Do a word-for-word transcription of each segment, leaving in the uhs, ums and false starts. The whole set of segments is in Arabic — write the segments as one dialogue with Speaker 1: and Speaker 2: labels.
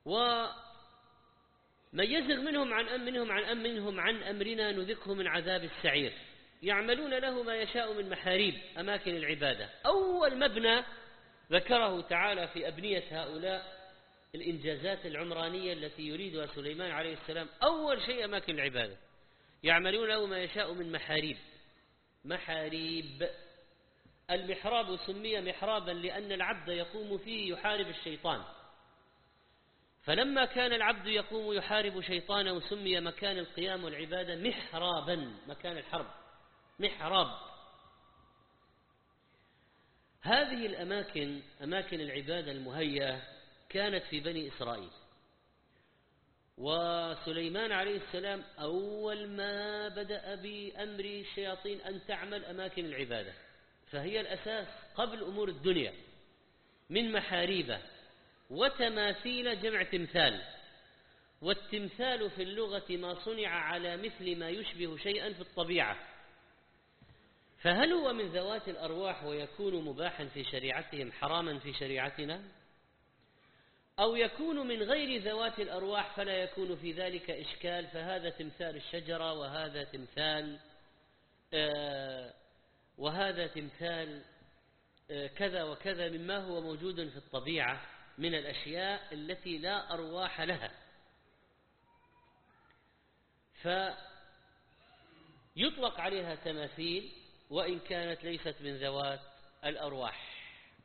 Speaker 1: ومن يزغ منهم عن أم منهم عن أم منهم عن أمرنا نذقه من عذاب السعير. يعملون له ما يشاء من محاريب أماكن العبادة. أول مبنى ذكره تعالى في أبنية هؤلاء الإنجازات العمرانية التي يريدها سليمان عليه السلام، أول شيء أماكن العبادة. يعملون له ما يشاء من محاريب. محاريب، المحراب سمي محرابا لأن العبد يقوم فيه يحارب الشيطان، فلما كان العبد يقوم يحارب شيطانه سمي مكان القيام والعبادة محرابا، مكان الحرب محراب. هذه الأماكن أماكن العبادة المهيئة كانت في بني إسرائيل، وسليمان عليه السلام أول ما بدأ بأمر الشياطين أن تعمل أماكن العبادة، فهي الأساس قبل أمور الدنيا، من محاريبة وتماثيل جمع تمثال. والتمثال في اللغة ما صنع على مثل ما يشبه شيئا في الطبيعة، فهل هو من ذوات الأرواح ويكون مباحا في شريعتهم حراما في شريعتنا، أو يكون من غير ذوات الأرواح فلا يكون في ذلك إشكال، فهذا تمثال الشجرة وهذا تمثال آه وهذا تمثال آه كذا وكذا مما هو موجود في الطبيعة من الأشياء التي لا أرواح لها، فيطلق عليها تماثيل وإن كانت ليست من ذوات الأرواح.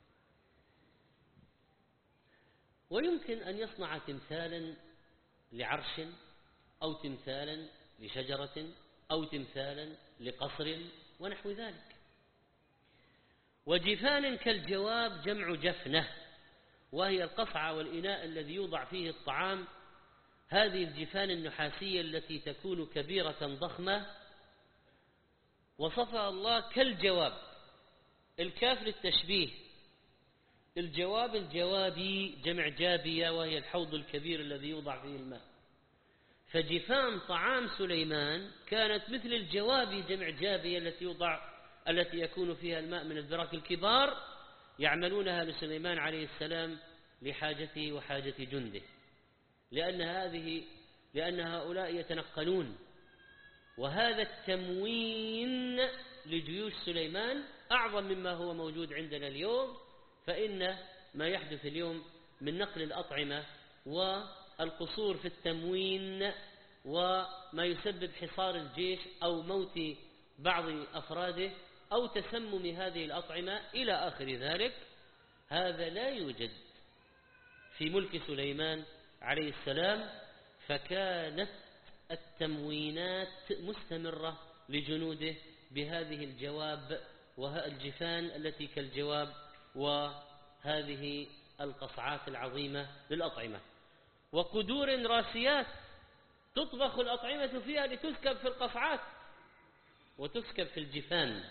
Speaker 1: ويمكن أن يصنع تمثالا لعرش أو تمثالا لشجرة أو تمثالا لقصر ونحو ذلك. وجفان كالجواب جمع جفنة، وهي القصعة والإناء الذي يوضع فيه الطعام. هذه الجفان النحاسية التي تكون كبيرة ضخمة وصفها الله كالجواب، الكاف للتشبيه، الجواب الجوابي جمع جابية، وهي الحوض الكبير الذي يوضع فيه الماء. فجفان طعام سليمان كانت مثل الجوابي جمع جابية التي يوضع التي يكون فيها الماء من البراك الكبار، يعملونها لسليمان عليه السلام لحاجته وحاجة جنده، لأن هذه لأن هؤلاء يتنقلون. وهذا التموين لجيوش سليمان أعظم مما هو موجود عندنا اليوم، فإن ما يحدث اليوم من نقل الأطعمة والقصور في التموين وما يسبب حصار الجيش أو موت بعض أفراده أو تسمم هذه الأطعمة إلى آخر ذلك، هذا لا يوجد في ملك سليمان عليه السلام. فكانت التموينات مستمرة لجنوده بهذه الجواب والجفان التي كالجواب وهذه القصعات العظيمة للأطعمة. وقدور راسيات تطبخ الأطعمة فيها لتسكب في القصعات وتسكب في الجفان،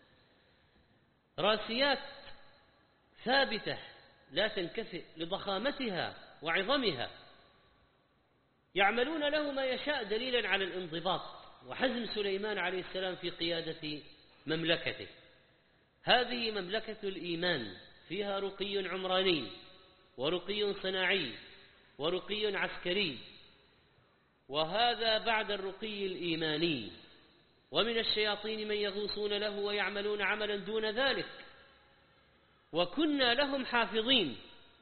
Speaker 1: راسيات ثابتة لا تنكفئ لضخامتها وعظمها. يعملون له ما يشاء دليلا على الانضباط وحزم سليمان عليه السلام في قيادة مملكته. هذه مملكة الإيمان، فيها رقي عمراني ورقي صناعي ورقي عسكري، وهذا بعد الرقي الإيماني. ومن الشياطين من يغوصون له ويعملون عملا دون ذلك، وكنا لهم حافظين،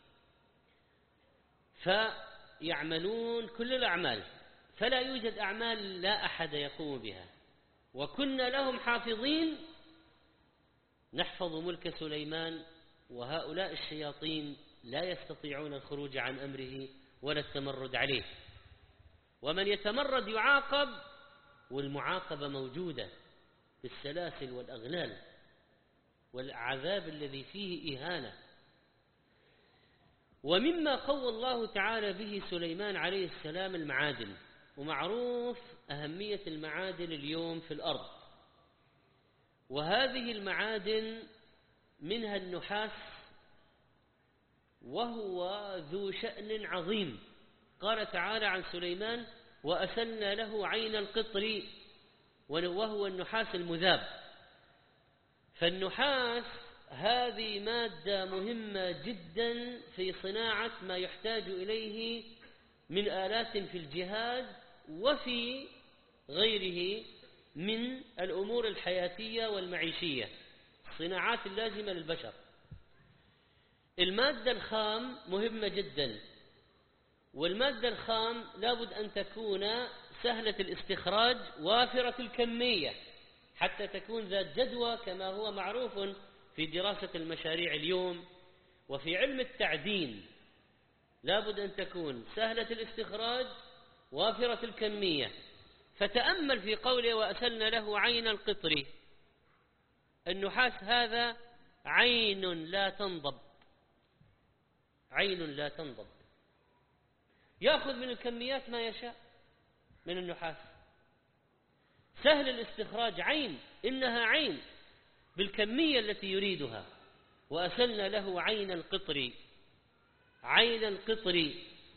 Speaker 1: فيعملون كل الأعمال، فلا يوجد أعمال لا أحد يقوم بها. وكنا لهم حافظين، نحفظ ملك سليمان، وهؤلاء الشياطين لا يستطيعون الخروج عن أمره ولا التمرد عليه. ومن يتمرد يعاقب، والمعاقبة موجودة بالسلاسل والأغلال والعذاب الذي فيه إهانة. ومما قوى الله تعالى به سليمان عليه السلام المعادن، ومعروف أهمية المعادن اليوم في الأرض. وهذه المعادن منها النحاس، وهو ذو شأن عظيم. قال تعالى عن سليمان: وأسلنا له عين القطر، وهو النحاس المذاب. فالنحاس هذه مادة مهمة جدا في صناعة ما يحتاج إليه من آلات في الجهاد وفي غيره من الأمور الحياتية والمعيشية، الصناعات اللازمة للبشر. المادة الخام مهمة جدا، والمادة الخام لابد أن تكون سهلة الاستخراج وافرة الكمية حتى تكون ذات جدوى، كما هو معروف في دراسة المشاريع اليوم وفي علم التعدين. لابد أن تكون سهلة الاستخراج وافرة الكمية. فتأمل في قوله وأسلنا له عين القطر. النحاس هذا عين لا تنضب، عين لا تنضب، يأخذ من الكميات ما يشاء من النحاس، سهل الاستخراج، عين، إنها عين بالكمية التي يريدها. وأسلنا له عين القطر، عين القطر.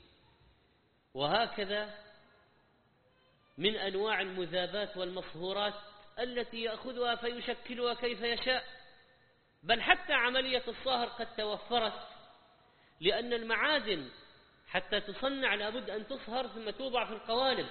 Speaker 1: وهكذا من أنواع المذابات والمصهورات التي يأخذها فيشكلها كيف يشاء، بل حتى عملية الصهر قد توفرت، لأن المعادن حتى تصنع لابد أن تصهر ثم توضع في القوالب.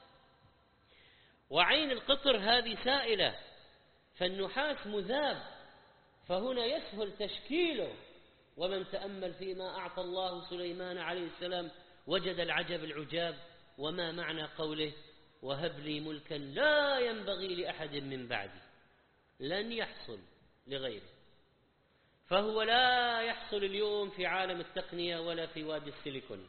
Speaker 1: وعين القطر هذه سائلة، فالنحاس مذاب، فهنا يسهل تشكيله. ومن تأمل فيما أعطى الله سليمان عليه السلام وجد العجب العجاب. وما معنى قوله وهب لي ملكا لا ينبغي لأحد من بعدي؟ لن يحصل لغيره، فهو لا يحصل اليوم في عالم التقنية ولا في وادي السيليكون،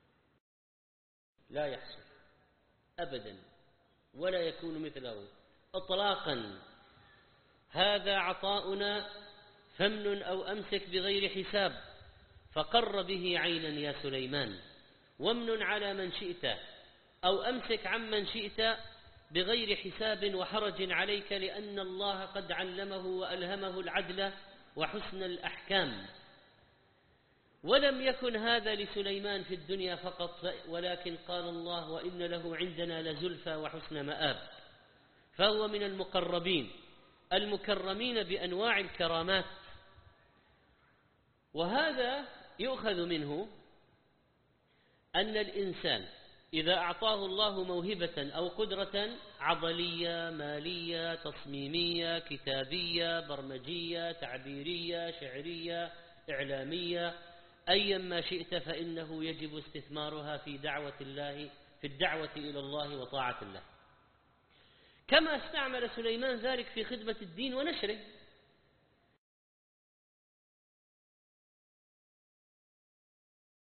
Speaker 1: لا يحصل أبدا، ولا يكون مثله إطلاقا. هذا عطاؤنا فمن أو أمسك بغير حساب، فقر به عينا يا سليمان، وامن على من شئت أو أمسك عمن شئت بغير حساب وحرج عليك، لأن الله قد علمه وألهمه العدل وحسن الأحكام. ولم يكن هذا لسليمان في الدنيا فقط، ولكن قال الله وإن له عندنا لزلفى وحسن مآب، فهو من المقربين المكرمين بأنواع الكرامات. وهذا يؤخذ منه أن الإنسان إذا أعطاه الله موهبة أو قدرة عضلية، مالية، تصميمية، كتابية، برمجية، تعبيرية، شعرية، إعلامية، أيا ما شئت، فإنه يجب استثمارها في دعوة الله، في الدعوة إلى الله وطاعة الله، كما استعمل سليمان ذلك في خدمة الدين ونشره.